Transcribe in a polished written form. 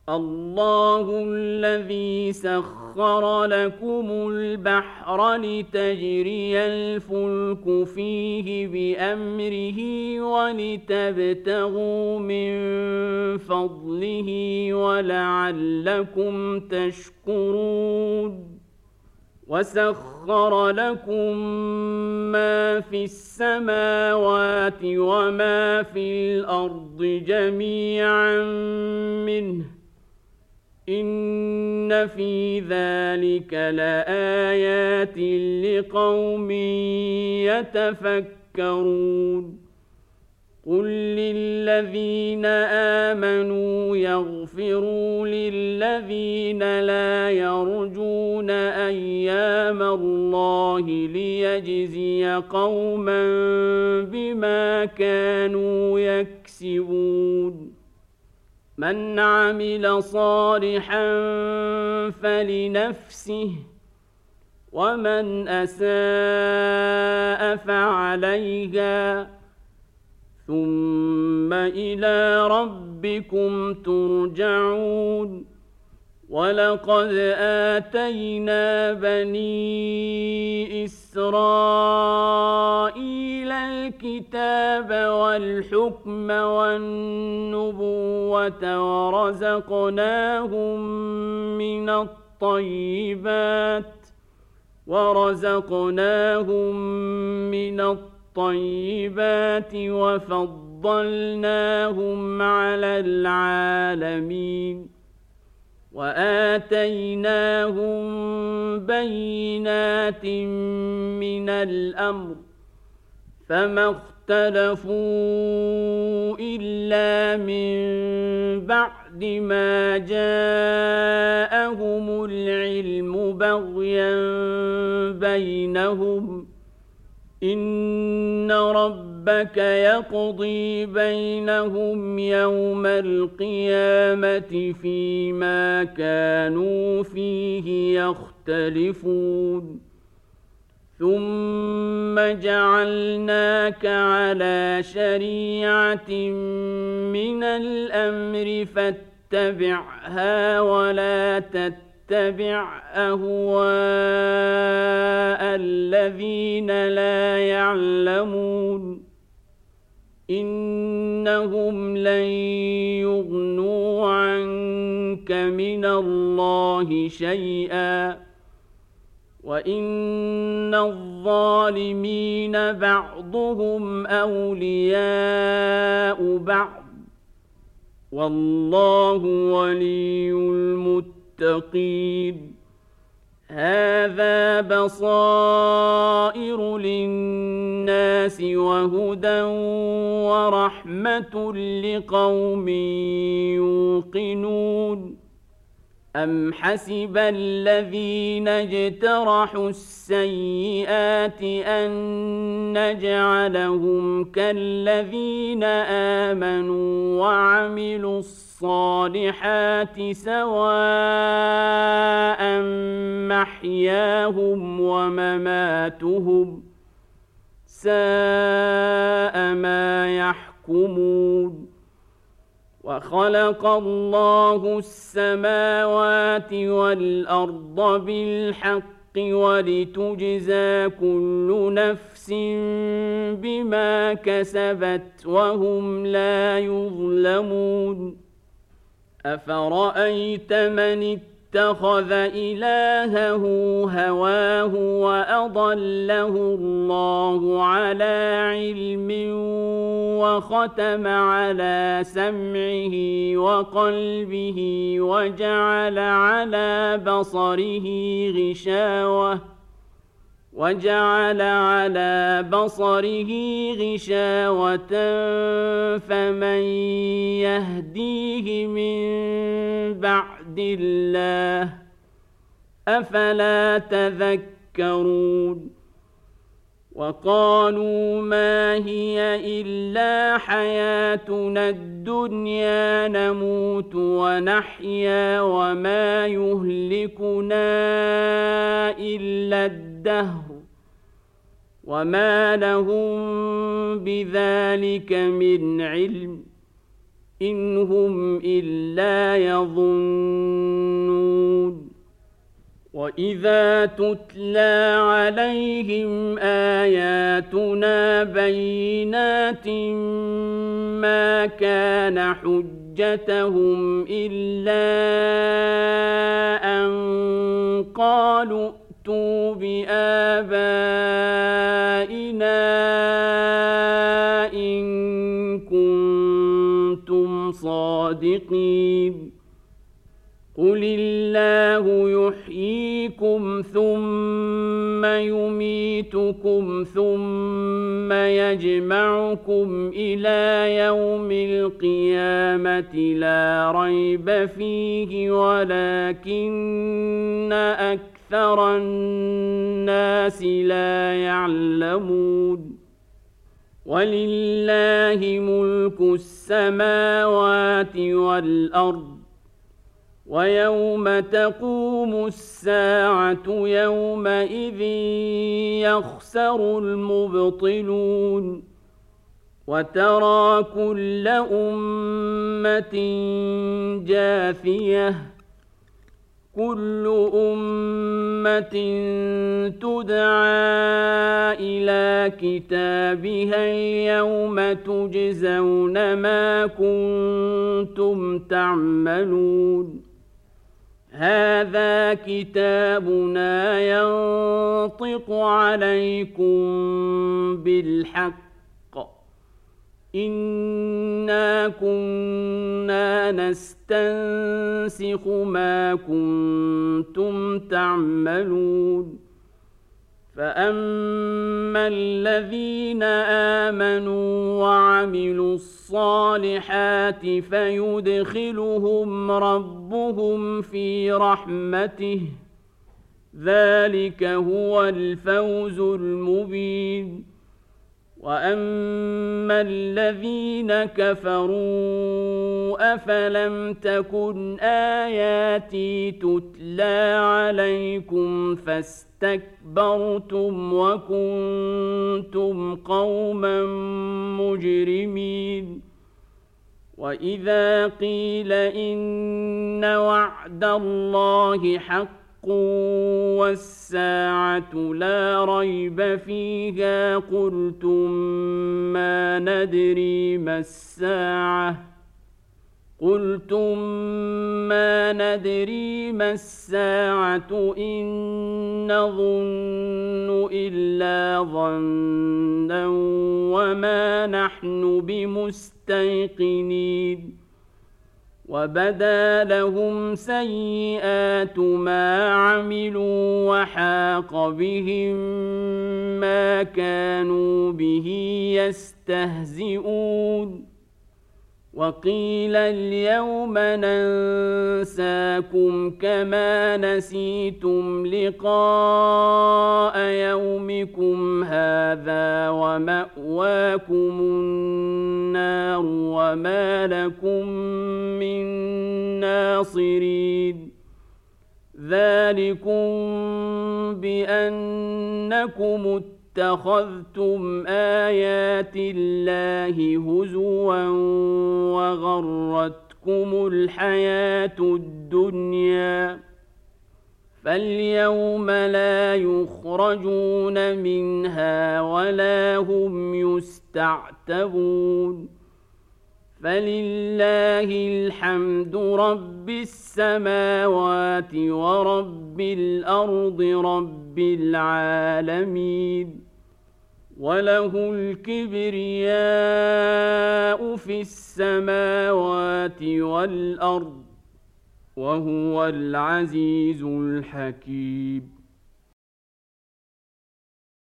الله الذي سخر لكم البحر لتجري الفلك فيه بأمره ولتبتغوا من فضله ولعلكم تشكرون وسخر لكم ما في السماوات وما في الأرض جميعا منه إن في ذلك لآيات لقوم يتفكرون قل للذين آمنوا يغفروا للذين لا يرجون أيام الله ليجزي قوما بما كانوا يكسبون من عمل صالحا فلنفسه ومن أساء فعليها ثم إلى ربكم ترجعون ولقد آتينا بني إسرائيل الكتاب والحكم والنبوة ورزقناهم من الطيبات وفضلناهم على العالمين وآتيناهم بينات من الأمر فما اختلفوا إلا من بعد ما جاءهم العلم بغيا بينهم إن ربك يقضي بينهم يوم القيامة فيما كانوا فيه يختلفون ثم جعلناك على شريعة من الأمر فاتبعها ولا تتبع أهواء الذين لا يعلمون إنهم لن يغنوا عنك من الله شيئا وإن الظالمين بعضهم أولياء بعض والله ولي المتقين هذا بصائر للناس وهدى ورحمة لقوم يوقنون أم حسب الذين اجترحوا السيئات أن نجعلهم كالذين آمنوا وعملوا الصالحات سواء محياهم ومماتهم ساء ما يحكمون وخلق الله السماوات والأرض بالحق ولتجزى كل نفس بما كسبت وهم لا يظلمون أفرأيت من اتخذ إلهه هواه وأضله الله على علم وختم على سمعه وقلبه وجعل على بصره غشاوة فمن يهديه من بعد الله أفلا تذكرون وقالوا ما هي إلا حياتنا الدنيا نموت ونحيا وما يهلكنا إلا الدهر وما لهم بذلك من علم إن هم إلا يظنون وإذا تتلى عليهم آياتنا بينات ما كان حجتهم إلا أن قالوا ائتوا بآبائنا إن كنتم صادقين قل الله يحييكم ثم يميتكم ثم يجمعكم إلى يوم القيامة لا ريب فيه ولكن أكثر الناس لا يعلمون ولله ملك السماوات والأرض ويوم تقوم الساعة يومئذ يخسر المبطلون وترى كل أمة جاثية كل أمة تدعى إلى كتابها اليوم تجزون ما كنتم تعملون هذا كتابنا ينطق عليكم بالحق إنا كنا نستنسخ ما كنتم تعملون فأما الذين آمنوا وعملوا الصالحات فيدخلهم ربهم في رحمته ذلك هو الفوز المبين وأما الذين كفروا أفلم تكن آياتي تتلى عليكم فاستكبرتم وكنتم قوما مجرمين وإذا قيل إن وعد الله حق والساعة لا ريب فيها قلتم ما ندري ما الساعة إن نظن إلا ظنا وما نحن بمستيقنين وبدا لهم سيئات ما عملوا وحاق بهم ما كانوا به يستهزئون وقيل اليوم ننساكم كما نسيتم لقاء يومكم هذا ومأواكم النار وما لكم من ناصرين ذلكم بأنكم اتخذتم آيات الله هزوا وغرتكم الحياة الدنيا فاليوم لا يخرجون منها ولا هم يستعتبون فلله الحمد رب السماوات ورب الأرض رب العالمين وله الكبرياء في السماوات والأرض وهو العزيز الحكيم